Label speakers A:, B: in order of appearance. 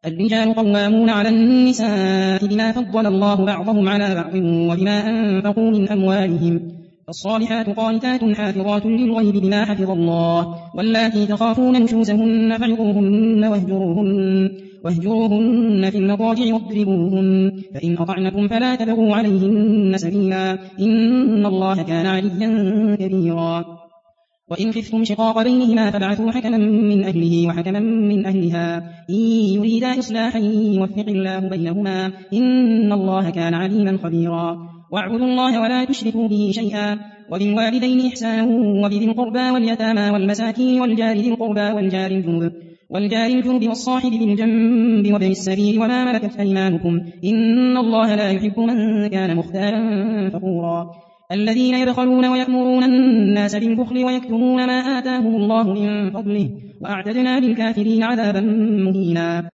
A: الرجال قوامون على النساء بما فضل الله بعضهم على بعض وبما أنفقوا من أموالهم فالصالحات قانتات حافظات للغيب بما حفظ الله واللاتي تخافون نشوزهن فعظوهن واهجروهن في المضاجع واضربوهن فإن أطعنكم فلا تبغوا عليهن سبيلا إن الله كان عليا كبيرا وإن خفتم شقاق بينهما فابعثوا حكما من أهله وحكما من أهلها إن يريدا إصلاحا يوفق الله بينهما إن الله كان عليما خبيرا واعبدوا الله ولا تشركوا به شيئا وبالوالدين إحسانا وبذي القربى واليتامى والمساكين والجار ذي القربى والجار الجنب والصاحب بالجنب وابن السبيل وما ملكت أيمانكم إن الله لا يحب من كان مختالا فخورا الذين يبخلون ويأمرون الناس بالبخل ويكتمون ما آتاهم الله من فضله وأعتدنا للكافرين عذابا مهينا